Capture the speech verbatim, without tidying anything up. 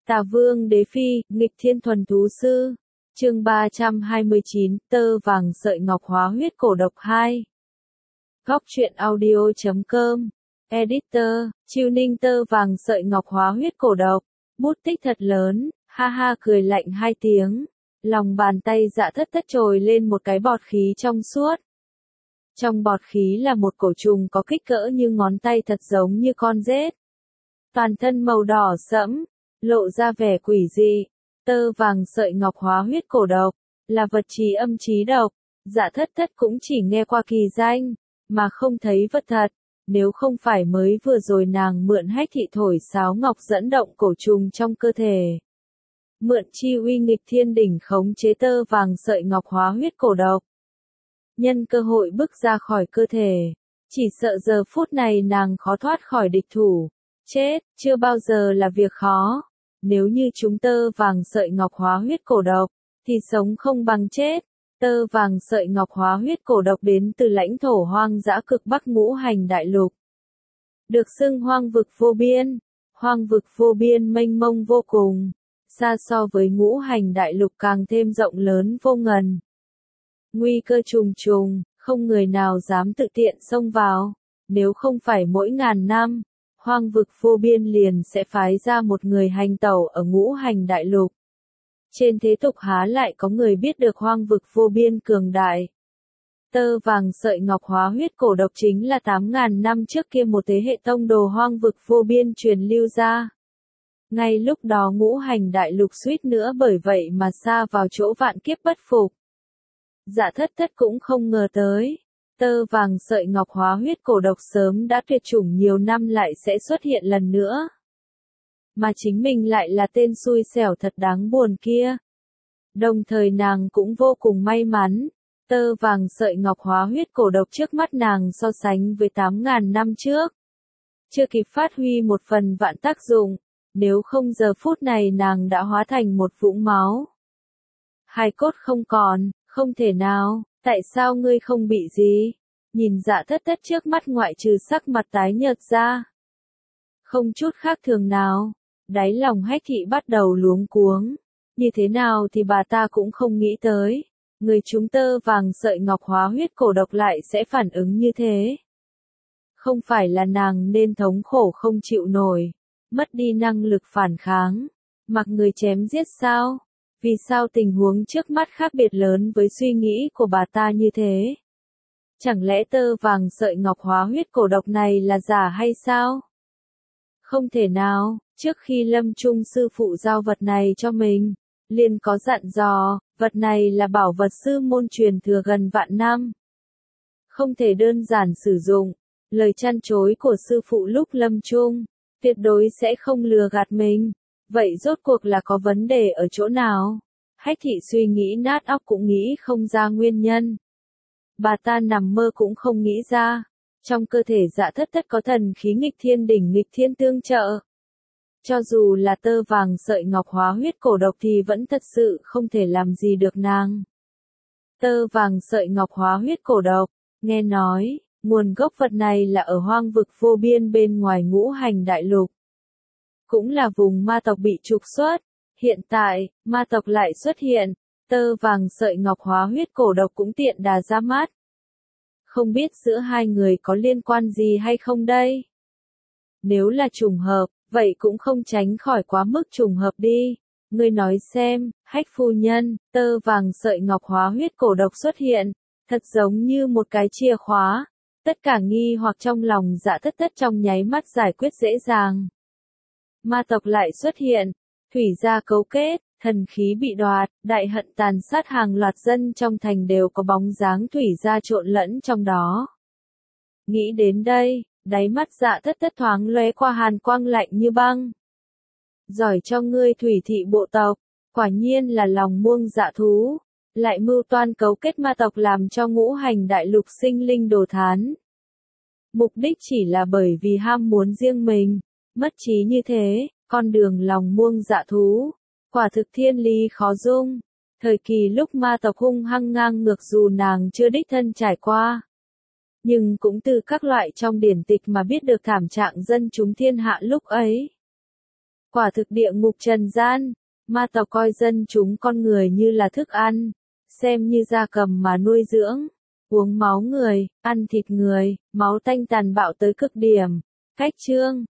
Tà Vương Đế Phi, nghịch thiên thuần thú sư. Chương ba trăm hai mươi chín, tơ vàng sợi ngọc hóa huyết cổ độc hai. Góc truyện audio chấm com. Editor, Chiêu Ninh tơ vàng sợi ngọc hóa huyết cổ độc. Bút tích thật lớn, ha ha cười lạnh hai tiếng. Lòng bàn tay Dạ Thất Thất trồi lên một cái bọt khí trong suốt. Trong bọt khí là một cổ trùng có kích cỡ như ngón tay thật giống như con rết. Toàn thân màu đỏ sẫm, lộ ra vẻ quỷ dị. Tơ vàng sợi ngọc hóa huyết cổ độc, là vật trí âm trí độc. Dạ Thất Thất cũng chỉ nghe qua kỳ danh, mà không thấy vật thật. Nếu không phải mới vừa rồi nàng mượn hách thị thổi sáo ngọc dẫn động cổ trùng trong cơ thể. Mượn chi uy nghịch thiên đỉnh khống chế tơ vàng sợi ngọc hóa huyết cổ độc. Nhân cơ hội bức ra khỏi cơ thể. Chỉ sợ giờ phút này nàng khó thoát khỏi địch thủ. Chết, chưa bao giờ là việc khó. Nếu như chúng tơ vàng sợi ngọc hóa huyết cổ độc, thì sống không bằng chết. Tơ vàng sợi ngọc hóa huyết cổ độc đến từ lãnh thổ hoang dã cực bắc ngũ hành đại lục. Được xưng hoang vực vô biên. Hoang vực vô biên mênh mông vô cùng. Xa so với ngũ hành đại lục càng thêm rộng lớn vô ngần. Nguy cơ trùng trùng, không người nào dám tự tiện xông vào. Nếu không phải mỗi ngàn năm, hoang vực vô biên liền sẽ phái ra một người hành tẩu ở ngũ hành đại lục. Trên thế tục há lại có người biết được hoang vực vô biên cường đại. Tơ vàng sợi ngọc hóa huyết cổ độc chính là tám ngàn năm trước kia một thế hệ tông đồ hoang vực vô biên truyền lưu ra. Ngay lúc đó ngũ hành đại lục suýt nữa bởi vậy mà sa vào chỗ vạn kiếp bất phục. Dạ Thất Thất cũng không ngờ tới. Tơ vàng sợi ngọc hóa huyết cổ độc sớm đã tuyệt chủng nhiều năm lại sẽ xuất hiện lần nữa. Mà chính mình lại là tên xui xẻo thật đáng buồn kia. Đồng thời nàng cũng vô cùng may mắn. Tơ vàng sợi ngọc hóa huyết cổ độc trước mắt nàng so sánh với tám ngàn năm trước. Chưa kịp phát huy một phần vạn tác dụng. Nếu không giờ phút này nàng đã hóa thành một vũng máu. Hài cốt không còn, không thể nào, tại sao ngươi không bị gì? Nhìn Dạ Thất Thất trước mắt ngoại trừ sắc mặt tái nhợt ra. Không chút khác thường nào, đáy lòng hách thị bắt đầu luống cuống. Như thế nào thì bà ta cũng không nghĩ tới. Người chúng tơ vàng sợi ngọc hóa huyết cổ độc lại sẽ phản ứng như thế. Không phải là nàng nên thống khổ không chịu nổi. Mất đi năng lực phản kháng, mặc người chém giết sao? Vì sao tình huống trước mắt khác biệt lớn với suy nghĩ của bà ta như thế? Chẳng lẽ tơ vàng sợi ngọc hóa huyết cổ độc này là giả hay sao? Không thể nào, trước khi Lâm Trung sư phụ giao vật này cho mình, liền có dặn dò, vật này là bảo vật sư môn truyền thừa gần vạn năm. Không thể đơn giản sử dụng, lời chăn chối của sư phụ lúc Lâm Trung. Tuyệt đối sẽ không lừa gạt mình. Vậy rốt cuộc là có vấn đề ở chỗ nào? Hách thị suy nghĩ nát óc cũng nghĩ không ra nguyên nhân. Bà ta nằm mơ cũng không nghĩ ra. Trong cơ thể Dạ Thất Thất có thần khí nghịch thiên đỉnh nghịch thiên tương trợ. Cho dù là tơ vàng sợi ngọc hóa huyết cổ độc thì vẫn thật sự không thể làm gì được nàng. Tơ vàng sợi ngọc hóa huyết cổ độc, nghe nói. Nguồn gốc vật này là ở hoang vực vô biên bên ngoài ngũ hành đại lục. Cũng là vùng ma tộc bị trục xuất. Hiện tại, ma tộc lại xuất hiện. Tơ vàng sợi ngọc hóa huyết cổ độc cũng tiện đà ra mắt. Không biết giữa hai người có liên quan gì hay không đây? Nếu là trùng hợp, vậy cũng không tránh khỏi quá mức trùng hợp đi. Ngươi nói xem, hách phu nhân, tơ vàng sợi ngọc hóa huyết cổ độc xuất hiện. Thật giống như một cái chìa khóa. Tất cả nghi hoặc trong lòng Dạ Thất Thất trong nháy mắt giải quyết dễ dàng. Ma tộc lại xuất hiện, thủy gia cấu kết, thần khí bị đoạt, đại hận tàn sát hàng loạt dân trong thành đều có bóng dáng thủy gia trộn lẫn trong đó. Nghĩ đến đây, đáy mắt Dạ Thất Thất thoáng lóe qua hàn quang lạnh như băng. Giỏi cho ngươi thủy thị bộ tộc, quả nhiên là lòng muông dạ thú. Lại mưu toan cấu kết ma tộc làm cho ngũ hành đại lục sinh linh đồ thán. Mục đích chỉ là bởi vì ham muốn riêng mình, mất trí như thế, con đường lòng muông dạ thú, quả thực thiên lý khó dung. Thời kỳ lúc ma tộc hung hăng ngang ngược dù nàng chưa đích thân trải qua. Nhưng cũng từ các loại trong điển tịch mà biết được thảm trạng dân chúng thiên hạ lúc ấy. Quả thực địa ngục trần gian, ma tộc coi dân chúng con người như là thức ăn, xem như gia cầm mà nuôi dưỡng, uống máu người, ăn thịt người, máu tanh tàn bạo tới cực điểm. Cách chương